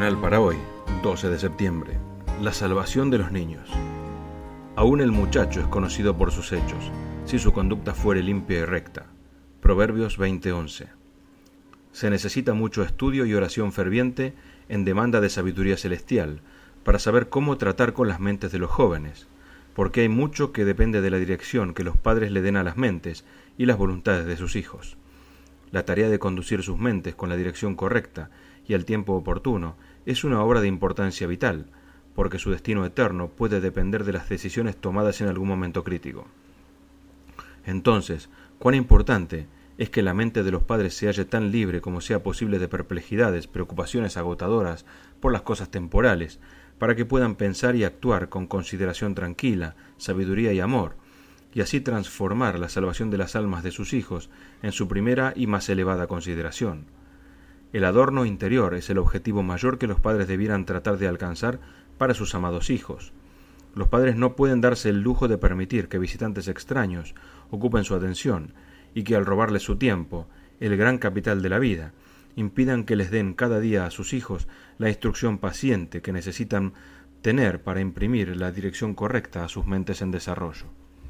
devocional para hoy, 12 de septiembre. La salvación de los niños. Aún el muchacho es conocido por sus hechos, si su conducta fuere limpia y recta. Proverbios 20:11. Se necesita mucho estudio y oración ferviente en demanda de sabiduría celestial para saber cómo tratar con las mentes de los jóvenes, porque hay mucho que depende de la dirección que los padres le den a las mentes y las voluntades de sus hijos. La tarea de conducir sus mentes con la dirección correcta y al tiempo oportuno es una obra de importancia vital, porque su destino eterno puede depender de las decisiones tomadas en algún momento crítico. Entonces, cuán importante es que la mente de los padres se halle tan libre como sea posible de perplejidades, preocupaciones agotadoras por las cosas temporales, para que puedan pensar y actuar con consideración tranquila, sabiduría y amor, y así transformar la salvación de las almas de sus hijos en su primera y más elevada consideración. El adorno interior es el objetivo mayor que los padres debieran tratar de alcanzar para sus amados hijos. Los padres no pueden darse el lujo de permitir que visitantes extraños ocupen su atención y que al robarles su tiempo, el gran capital de la vida, impidan que les den cada día a sus hijos la instrucción paciente que necesitan tener para imprimir la dirección correcta a sus mentes en desarrollo.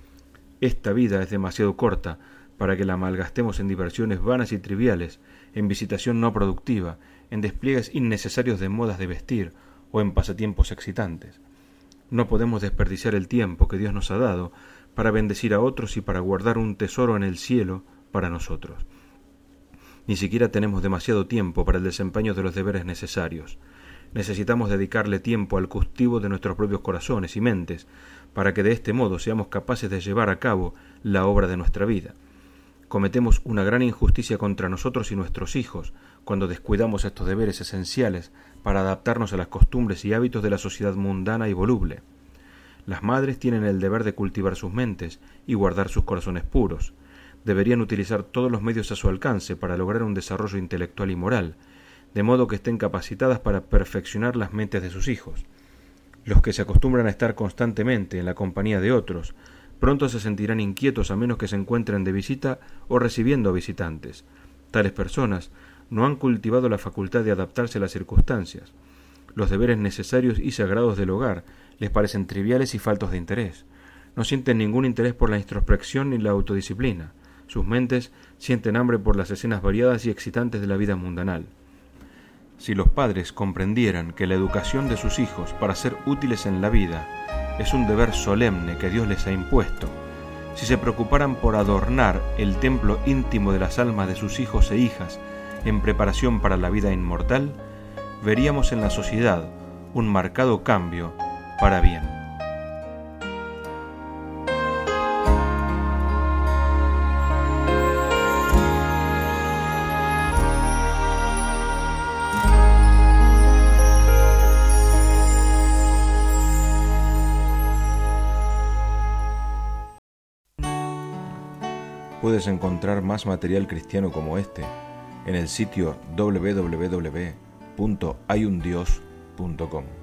Esta vida es demasiado corta para que la malgastemos en diversiones vanas y triviales, en visitación no productiva, en despliegues innecesarios de modas de vestir o en pasatiempos excitantes. No podemos desperdiciar el tiempo que Dios nos ha dado para bendecir a otros y para guardar un tesoro en el cielo para nosotros. Ni siquiera tenemos demasiado tiempo para el desempeño de los deberes necesarios. Necesitamos dedicarle tiempo al cultivo de nuestros propios corazones y mentes, para que de este modo seamos capaces de llevar a cabo la obra de nuestra vida. Cometemos una gran injusticia contra nosotros y nuestros hijos cuando descuidamos estos deberes esenciales para adaptarnos a las costumbres y hábitos de la sociedad mundana y voluble. Las madres tienen el deber de cultivar sus mentes y guardar sus corazones puros. Deberían utilizar todos los medios a su alcance para lograr un desarrollo intelectual y moral, de modo que estén capacitadas para perfeccionar las mentes de sus hijos. Los que se acostumbran a estar constantemente en la compañía de otros, pronto se sentirán inquietos a menos que se encuentren de visita o recibiendo visitantes. Tales personas no han cultivado la facultad de adaptarse a las circunstancias. Los deberes necesarios y sagrados del hogar les parecen triviales y faltos de interés. No sienten ningún interés por la introspección ni la autodisciplina. Sus mentes sienten hambre por las escenas variadas y excitantes de la vida mundanal. Si los padres comprendieran que la educación de sus hijos para ser útiles en la vida es un deber solemne que Dios les ha impuesto, si se preocuparan por adornar el templo íntimo de las almas de sus hijos e hijas en preparación para la vida inmortal, veríamos en la sociedad un marcado cambio para bien. Puedes encontrar más material cristiano como este en el sitio www.hayundios.com.